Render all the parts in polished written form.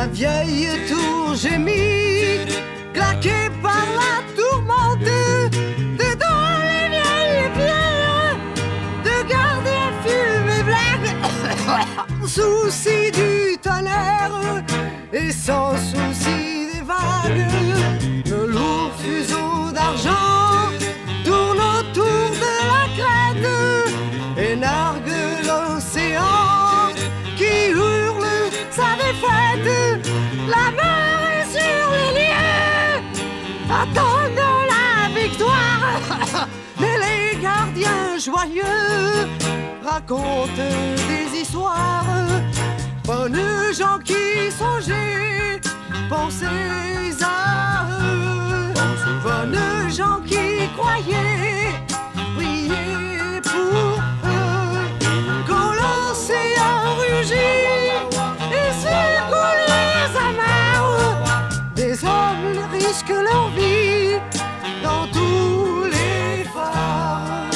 la vieille tour gémit, claquée par la tourmente, dedans les vieilles pierres de gardiens fumés blagues, souci du tonnerre et sans souci des vagues. Le lourd fuseau d'argent tourne autour de la crête et nargue l'océan qui hurle sa défaite. La mer est sur les lieux, attendant la victoire. Mais les gardiens joyeux racontent des histoires. Bonnes gens qui songeaient, pensez à eux. Bonnes gens qui croyaient, priez pour eux. Quand l'océan rugit et secoue les amarres, des hommes risquent leur vie dans tous les phares.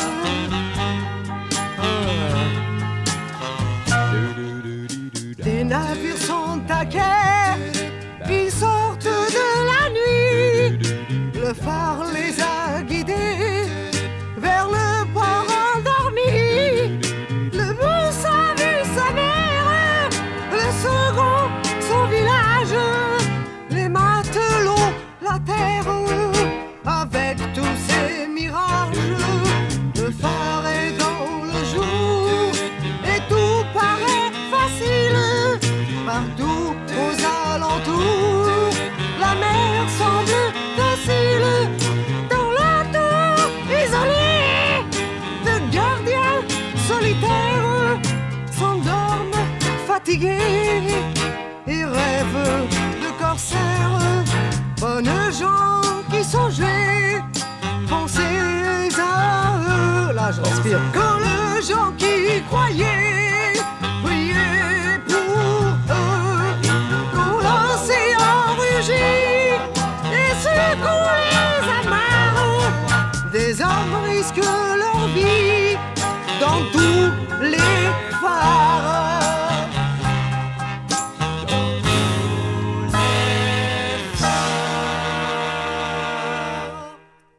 Des navires sont à quai, ils sortent de la nuit. Le phare les a guidés vers le port endormi. Le bus a vu sa mère, le second son village. Les matelots, la terre, avec tous ses mirages. Le phare est dans le jour et tout paraît facile. Partout aux alentours, la mer semble docile. Dans la tour isolée, de gardiens solitaires s'endorment fatigués et rêvent de corsaires. Bonnes gens qui songeaient, pensez à eux. Là je respire. Quand les gens qui croyaient, priez pour eux. Quand l'océan rugit et secoue les amarres, des hommes risquent leur vie dans tous les phares.